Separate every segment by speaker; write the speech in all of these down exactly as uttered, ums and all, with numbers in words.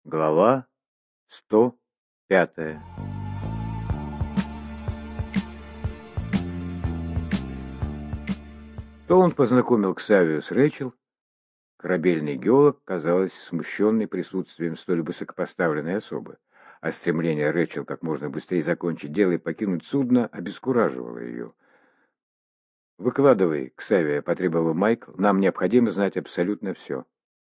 Speaker 1: Глава сто пятая. То он познакомил Ксавию с Рэйчел. Корабельный геолог, казалось, смущенный присутствием столь высокопоставленной особы, а стремление Рэйчел как можно быстрее закончить дело и покинуть судно обескураживало ее. «Выкладывай, Ксавия», — потребовал Майкл, — «нам необходимо знать абсолютно все».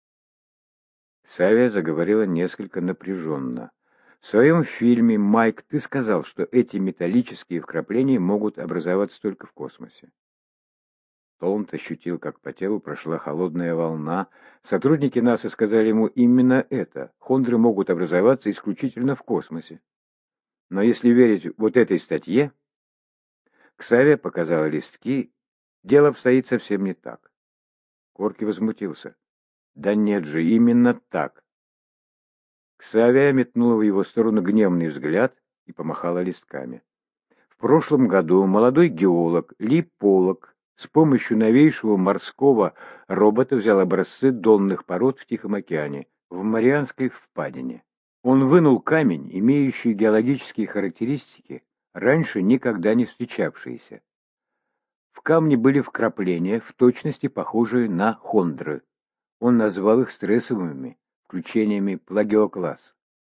Speaker 1: Ксавия заговорила несколько напряженно. В своем фильме «Майк» ты сказал, что эти металлические вкрапления могут образоваться только в космосе. Толланд ощутил, как по телу прошла холодная волна. Сотрудники НАСА сказали ему именно это. Хондры могут образоваться исключительно в космосе. Но если верить вот этой статье, Ксавия показала листки, дело обстоит совсем не так. Корки возмутился. Да нет же, именно так. Ксавия метнула в его сторону гневный взгляд и помахала листками. В прошлом году молодой геолог Ли Поллок с помощью новейшего морского робота взял образцы донных пород в Тихом океане, в Марианской впадине. Он вынул камень, имеющий геологические характеристики, раньше никогда не встречавшиеся. В камне были вкрапления, в точности похожие на хондры. Он назвал их стрессовыми включениями плагиокласс.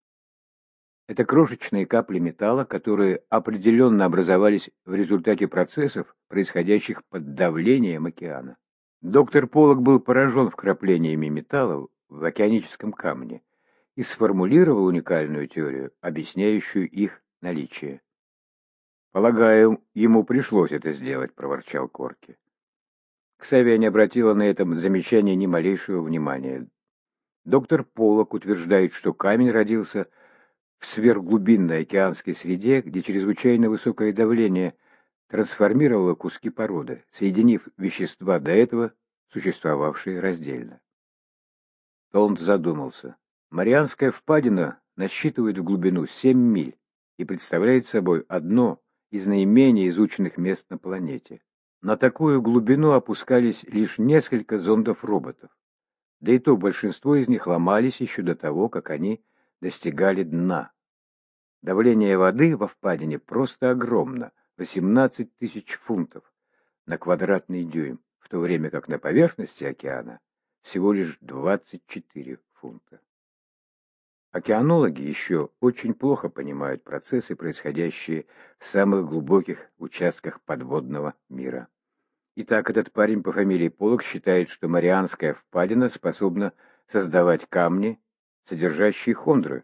Speaker 1: Это крошечные капли металла, которые определенно образовались в результате процессов, происходящих под давлением океана. Доктор Поллок был поражен вкраплениями металла в океаническом камне и сформулировал уникальную теорию, объясняющую их наличие. «Полагаю, ему пришлось это сделать», — проворчал Корки. Ксавия не обратила на это замечание ни малейшего внимания. Доктор Поллок утверждает, что камень родился в сверхглубинной океанской среде, где чрезвычайно высокое давление трансформировало куски породы, соединив вещества до этого существовавшие раздельно. Толланд задумался. Марианская впадина насчитывает в глубину семь миль и представляет собой одно из наименее изученных мест на планете. На такую глубину опускались лишь несколько зондов-роботов, да и то большинство из них ломались еще до того, как они достигали дна. Давление воды во впадине просто огромно – восемнадцать тысяч фунтов на квадратный дюйм, в то время как на поверхности океана всего лишь двадцать четыре фунта. Океанологи еще очень плохо понимают процессы, происходящие в самых глубоких участках подводного мира. Итак, этот парень по фамилии Поллок считает, что Марианская впадина способна создавать камни, содержащие хондры.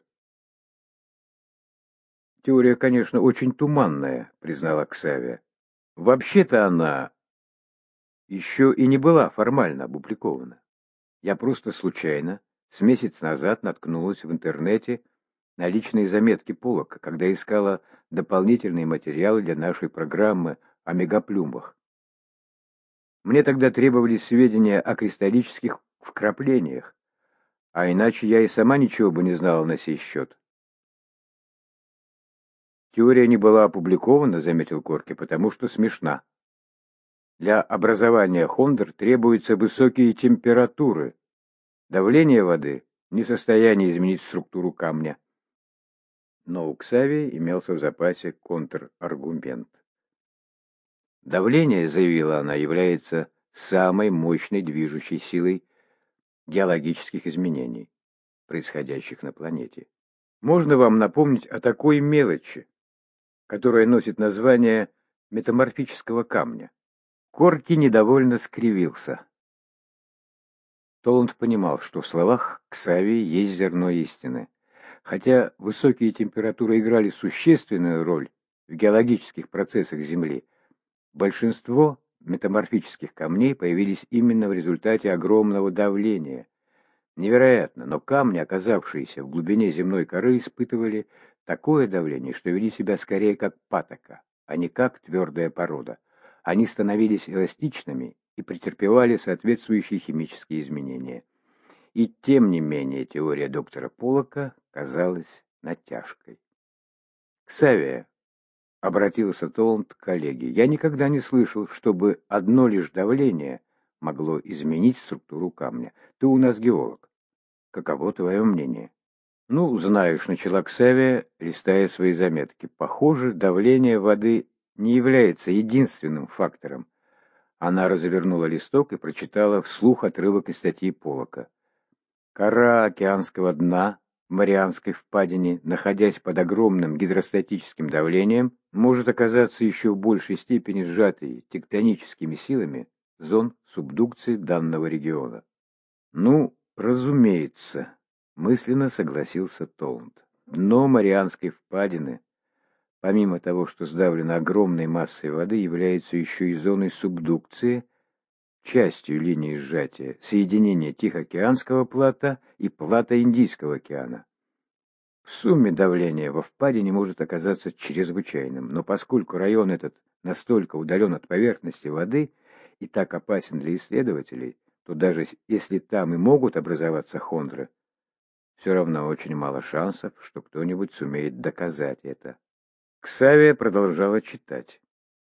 Speaker 1: «Теория, конечно, очень туманная», — признала Ксавия. «Вообще-то она еще и не была формально опубликована. Я просто случайно с месяц назад наткнулась в интернете на личные заметки Поллока, когда искала дополнительные материалы для нашей программы о мегаплюмбах. Мне тогда требовались сведения о кристаллических вкраплениях, а иначе я и сама ничего бы не знала на сей счет». «Теория не была опубликована», — заметил Корки, — «потому что смешна. Для образования хондр требуются высокие температуры. Давление воды не в состоянии изменить структуру камня». Но у Ксавии имелся в запасе контраргумент. Давление, заявила она, является самой мощной движущей силой геологических изменений, происходящих на планете. Можно вам напомнить о такой мелочи, которая носит название метаморфического камня? Корки недовольно скривился. Толланд понимал, что в словах Ксавии есть зерно истины. Хотя высокие температуры играли существенную роль в геологических процессах Земли, большинство метаморфических камней появились именно в результате огромного давления. Невероятно, но камни, оказавшиеся в глубине земной коры, испытывали такое давление, что вели себя скорее как патока, а не как твердая порода. Они становились эластичными и претерпевали соответствующие химические изменения. И тем не менее теория доктора Поллока казалась натяжкой. «Ксавия», — обратился Толланд к коллеге, — «я никогда не слышал, чтобы одно лишь давление могло изменить структуру камня. Ты у нас геолог. Каково твое мнение?» «Ну, знаешь», — начала Ксавия, листая свои заметки, «похоже, давление воды не является единственным фактором». Она развернула листок и прочитала вслух отрывок из статьи Поллока. Кора океанского дна в Марианской впадине, находясь под огромным гидростатическим давлением, может оказаться еще в большей степени сжатой тектоническими силами зон субдукции данного региона. «Ну, разумеется», — мысленно согласился Толланд. «Дно Марианской впадины, помимо того, что сдавлено огромной массой воды, является еще и зоной субдукции, частью линии сжатия, соединения Тихоокеанского плато и плато Индийского океана. В сумме давление во впадине может оказаться чрезвычайным, но поскольку район этот настолько удален от поверхности воды и так опасен для исследователей, то даже если там и могут образоваться хондры, все равно очень мало шансов, что кто-нибудь сумеет доказать это». Ксавия продолжала читать.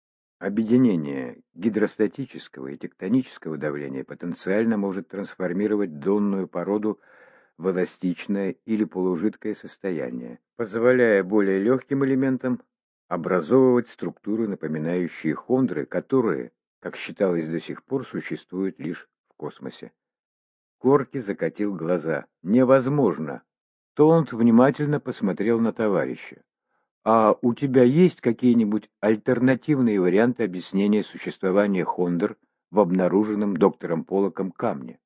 Speaker 1: Объединение гидростатического и тектонического давления потенциально может трансформировать донную породу в эластичное или полужидкое состояние, позволяя более легким элементам образовывать структуры, напоминающие хондры, которые, как считалось до сих пор, существуют лишь в космосе. Корки закатил глаза. «Невозможно!» Толланд внимательно посмотрел на товарища. «А у тебя есть какие-нибудь альтернативные варианты объяснения существования хондр в обнаруженном доктором Поллоком камне?»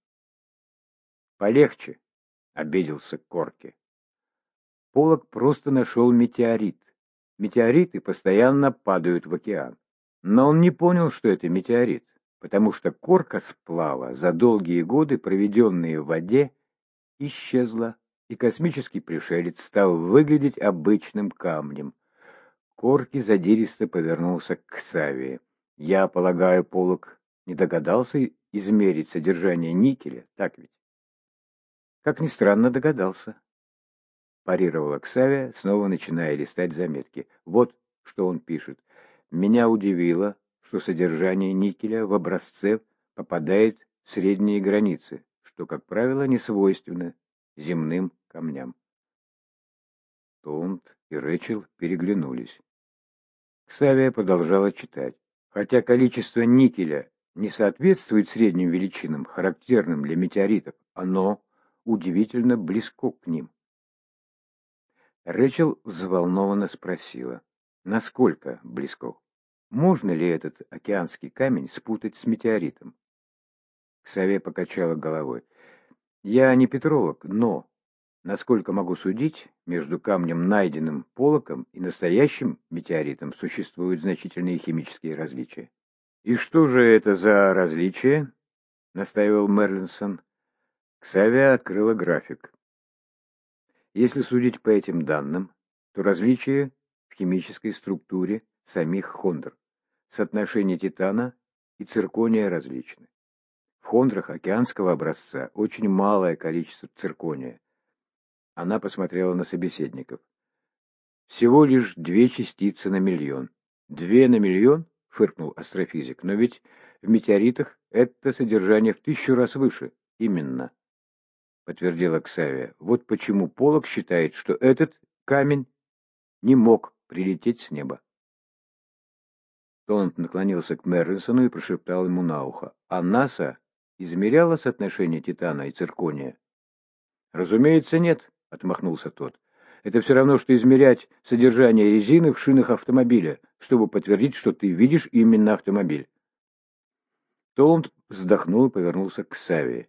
Speaker 1: «Полегче», — обиделся Корки. «Поллок просто нашел метеорит. Метеориты постоянно падают в океан. Но он не понял, что это метеорит, потому что корка сплава за долгие годы, проведенные в воде, исчезла, и космический пришелец стал выглядеть обычным камнем». Корки задиристо повернулся к Ксавии. «Я полагаю, Поллок не догадался измерить содержание никеля, так ведь?» «Как ни странно, догадался», — парировала Ксавия, снова начиная листать заметки. «Вот что он пишет. Меня удивило, что содержание никеля в образце попадает в средние границы, что, как правило, не свойственно земным камням». Толланд и Рэчел переглянулись. Ксавия продолжала читать. Хотя количество никеля не соответствует средним величинам, характерным для метеоритов, оно удивительно близко к ним. Рэчел взволнованно спросила, насколько близко? Можно ли этот океанский камень спутать с метеоритом? Ксавия покачала головой. Я не петролог, но... Насколько могу судить, между камнем, найденным Поллоком, и настоящим метеоритом существуют значительные химические различия. «И что же это за различия?» — настаивал Мерлинсон. Ксавия открыла график. Если судить по этим данным, то различия в химической структуре самих хондр, соотношение титана и циркония различны. В хондрах океанского образца очень малое количество циркония. Она посмотрела на собеседников. «Всего лишь две частицы на миллион». «Две на миллион?» — фыркнул астрофизик. «Но ведь в метеоритах это содержание в тысячу раз выше». «Именно», — подтвердила Ксавия. «Вот почему Поллок считает, что этот камень не мог прилететь с неба». Толланд наклонился к Мерлинсону и прошептал ему на ухо. «А НАСА измеряла соотношение титана и циркония?» «Разумеется, нет», — отмахнулся тот. «Это все равно, что измерять содержание резины в шинах автомобиля, чтобы подтвердить, что ты видишь именно автомобиль». Толланд вздохнул и повернулся к Савии.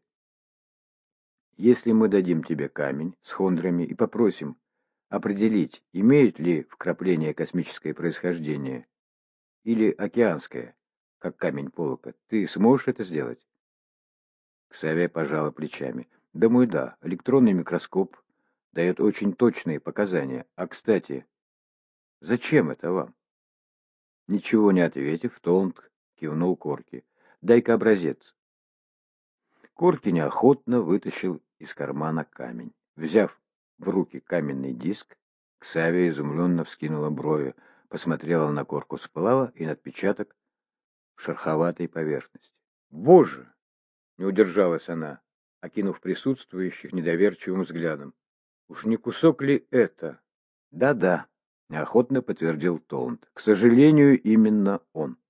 Speaker 1: «Если мы дадим тебе камень с хондрами и попросим определить, имеют ли вкрапления космическое происхождение или океанское, как камень Поллока, ты сможешь это сделать?» Ксавия пожала плечами. «Думаю, да. Электронный микроскоп дает очень точные показания. А, кстати, зачем это вам?» Ничего не ответив, Толланд кивнул Корки. «Дай-ка образец». Корки неохотно вытащил из кармана камень. Взяв в руки каменный диск, Ксавия изумленно вскинула брови, посмотрела на корку сплава и на отпечаток в шероховатой поверхности. «Боже!» — не удержалась она, окинув присутствующих недоверчивым взглядом. Уж не кусок ли это? Да-да, неохотно подтвердил Толланд. К сожалению, именно он.